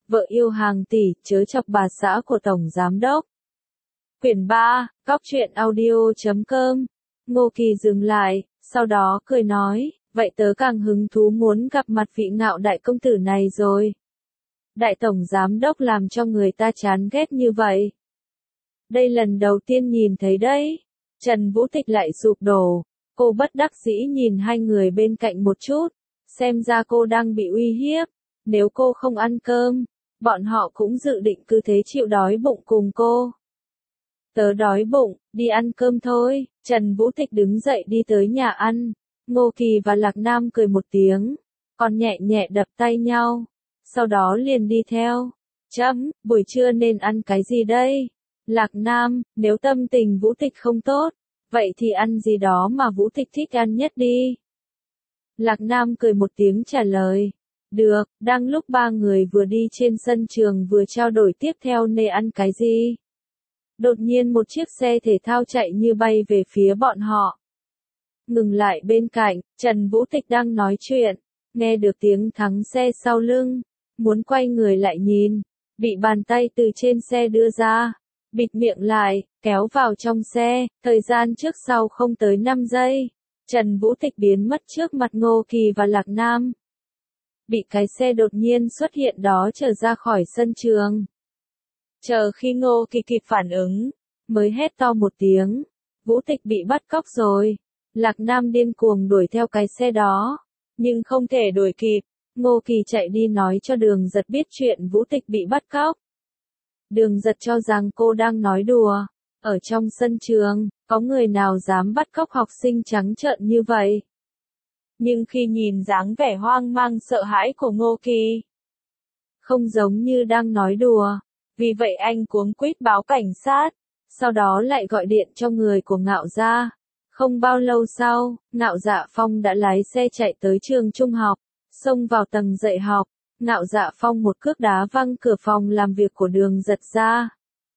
vợ yêu hàng tỷ, chớ chọc bà xã của Tổng Giám Đốc. Quyển 3, Góc truyện audio.com. Ngô Kỳ dừng lại, sau đó cười nói, vậy tớ càng hứng thú muốn gặp mặt vị Ngạo đại công tử này rồi. Đại Tổng Giám Đốc làm cho người ta chán ghét như vậy. Đây lần đầu tiên nhìn thấy đấy. Trần Vũ Tịch lại sụp đổ. Cô bất đắc dĩ nhìn hai người bên cạnh một chút. Xem ra cô đang bị uy hiếp. Nếu cô không ăn cơm, bọn họ cũng dự định cứ thế chịu đói bụng cùng cô. Tớ đói bụng, đi ăn cơm thôi. Trần Vũ Tịch đứng dậy đi tới nhà ăn. Ngô Kỳ và Lạc Nam cười một tiếng, còn nhẹ nhẹ đập tay nhau. Sau đó liền đi theo. Buổi trưa nên ăn cái gì đây? Lạc Nam, nếu tâm tình Vũ Tịch không tốt, vậy thì ăn gì đó mà Vũ Tịch thích ăn nhất đi. Lạc Nam cười một tiếng trả lời. Được, đang lúc ba người vừa đi trên sân trường vừa trao đổi tiếp theo nên ăn cái gì. Đột nhiên một chiếc xe thể thao chạy như bay về phía bọn họ. Ngừng lại bên cạnh, Trần Vũ Tịch đang nói chuyện, nghe được tiếng thắng xe sau lưng, muốn quay người lại nhìn, bị bàn tay từ trên xe đưa ra, bịt miệng lại, kéo vào trong xe, thời gian trước sau không tới 5 giây, Trần Vũ Tịch biến mất trước mặt Ngô Kỳ và Lạc Nam. Bị cái xe đột nhiên xuất hiện đó trở ra khỏi sân trường. Chờ khi Ngô Kỳ kịp phản ứng, mới hét to một tiếng, Vũ Tịch bị bắt cóc rồi. Lạc Nam điên cuồng đuổi theo cái xe đó, nhưng không thể đuổi kịp. Ngô Kỳ chạy đi nói cho Đường Giật biết chuyện Vũ Tịch bị bắt cóc. Đường Giật cho rằng cô đang nói đùa. Ở trong sân trường, có người nào dám bắt cóc học sinh trắng trợn như vậy? Nhưng khi nhìn dáng vẻ hoang mang sợ hãi của Ngô Kỳ, không giống như đang nói đùa. Vì vậy anh cuống quýt báo cảnh sát, sau đó lại gọi điện cho người của Ngạo gia. Không bao lâu sau, Ngạo Dạ Phong đã lái xe chạy tới trường trung học, xông vào tầng dạy học. Ngạo Dạ Phong một cước đá văng cửa phòng làm việc của Đường Giật ra.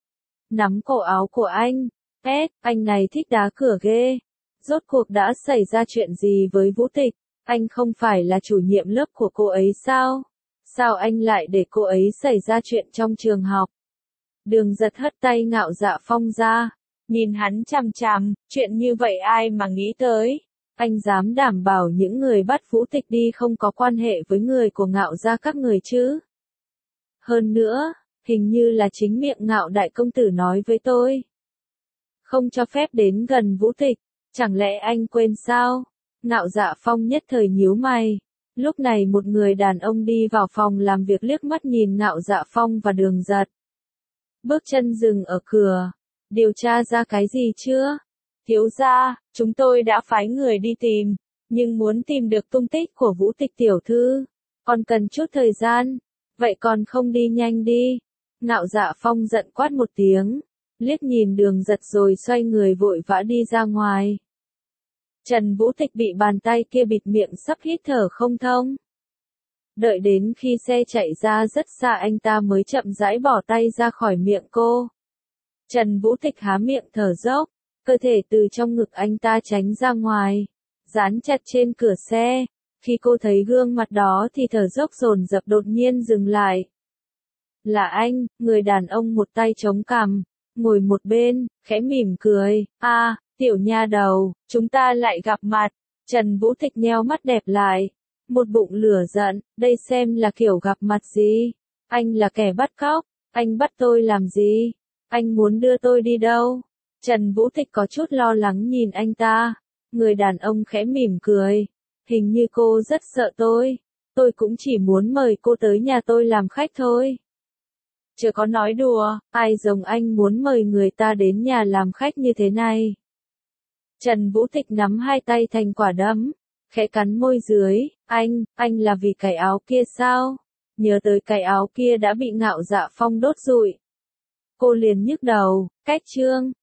Nắm cổ áo của anh, anh này thích đá cửa ghê. Rốt cuộc đã xảy ra chuyện gì với Vũ Tịch? Anh không phải là chủ nhiệm lớp của cô ấy sao? Sao anh lại để cô ấy xảy ra chuyện trong trường học? Đường Giật hất tay Ngạo Dạ Phong ra, nhìn hắn chằm chằm, chuyện như vậy ai mà nghĩ tới. Anh dám đảm bảo những người bắt Vũ Tịch đi không có quan hệ với người của Ngạo gia các người chứ? Hơn nữa, hình như là chính miệng Ngạo đại công tử nói với tôi. Không cho phép đến gần Vũ Tịch, chẳng lẽ anh quên sao? Ngạo Dạ Phong nhất thời nhíu mày. Lúc này một người đàn ông đi vào phòng làm việc liếc mắt nhìn Ngạo Dạ Phong và Đường Giật. Bước chân dừng ở cửa. Điều tra ra cái gì chưa? Thiếu gia, chúng tôi đã phái người đi tìm, nhưng muốn tìm được tung tích của Vũ Tịch tiểu thư, còn cần chút thời gian, vậy còn không đi nhanh đi. Ngạo Dạ Phong giận quát một tiếng, liếc nhìn Đường Giật rồi xoay người vội vã đi ra ngoài. Trần Vũ Tịch bị bàn tay kia bịt miệng sắp hít thở không thông. Đợi đến khi xe chạy ra rất xa anh ta mới chậm rãi bỏ tay ra khỏi miệng cô. Trần Vũ Tịch há miệng thở dốc, cơ thể từ trong ngực anh ta tránh ra ngoài, dán chặt trên cửa xe. Khi cô thấy gương mặt đó thì thở dốc dồn dập đột nhiên dừng lại. Là anh, người đàn ông một tay chống cằm, ngồi một bên, khẽ mỉm cười. Tiểu nha đầu, chúng ta lại gặp mặt. Trần Vũ Tịch nheo mắt đẹp lại, một bụng lửa giận, đây xem là kiểu gặp mặt gì? Anh là kẻ bắt cóc, anh bắt tôi làm gì? Anh muốn đưa tôi đi đâu? Trần Vũ Tịch có chút lo lắng nhìn anh ta. Người đàn ông khẽ mỉm cười. Hình như cô rất sợ tôi. Tôi cũng chỉ muốn mời cô tới nhà tôi làm khách thôi. Chưa có nói đùa, ai giống anh muốn mời người ta đến nhà làm khách như thế này. Trần Vũ Tịch nắm hai tay thành quả đấm, khẽ cắn môi dưới. Anh là vì cái áo kia sao? Nhớ tới cái áo kia đã bị Ngạo Dạ Phong đốt rụi. Cô liền nhức đầu, cách chương.